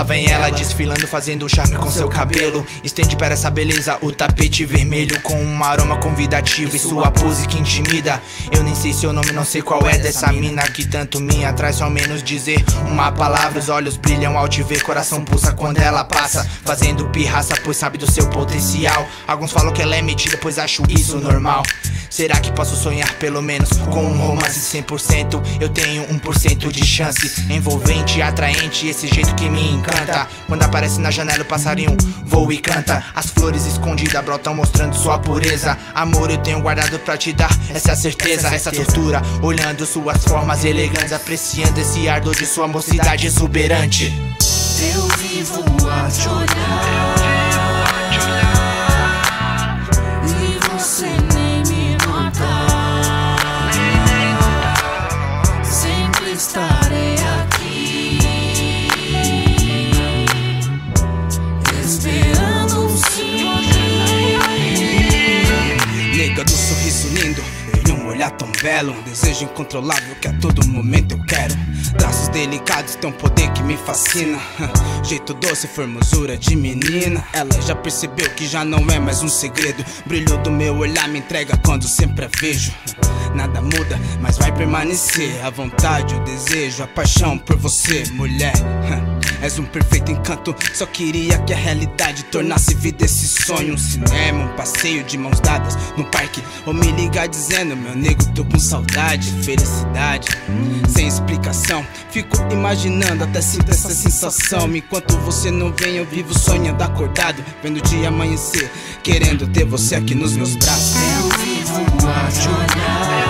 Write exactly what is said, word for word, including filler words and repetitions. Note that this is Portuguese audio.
vem ela desfilando, fazendo charme com seu cabelo. Estende para essa beleza o tapete vermelho, com um aroma convidativo e sua pose que intimida. Eu nem sei seu nome, não sei qual é dessa mina que tanto me atrai, só ao menos dizer uma palavra. Os olhos brilham ao te ver, coração pulsa quando ela passa, fazendo pirraça pois sabe do seu potencial. Alguns falam que ela é metida, pois acho isso normal. Será que posso sonhar pelo menos com um romance cem por cento? Eu tenho um por cento de chance. Envolvente, atraente, esse jeito que me encanta. Quando aparece na janela o passarinho voa e canta. As flores escondidas brotam mostrando sua pureza. Amor eu tenho guardado pra te dar essa é certeza, essa tortura. Olhando suas formas elegantes, apreciando esse ardor de sua mocidade exuberante. Eu vivo a te olhar e você nem me notar. Sempre estarei aqui esperando um sim. Nega do sorriso lindo e um olhar tão belo, um desejo incontrolável que a todo momento eu quero. Traços delicados tem um poder que me fascina. Jeito doce, formosura de menina. Ela já percebeu que já não é mais um segredo. Brilho do meu olhar me entrega quando sempre a vejo. Nada muda, mas vai permanecer a vontade, o desejo, a paixão por você, mulher. És um perfeito encanto, só queria que a realidade tornasse vida esse sonho. Um cinema, um passeio de mãos dadas no parque, ou me ligar dizendo, meu nego, tô com saudade, felicidade sem explicação. Fico imaginando, até sinto essa sensação. Enquanto você não vem, eu vivo sonhando acordado, vendo o dia amanhecer, querendo ter você aqui nos meus braços. Eu vivo a te olhar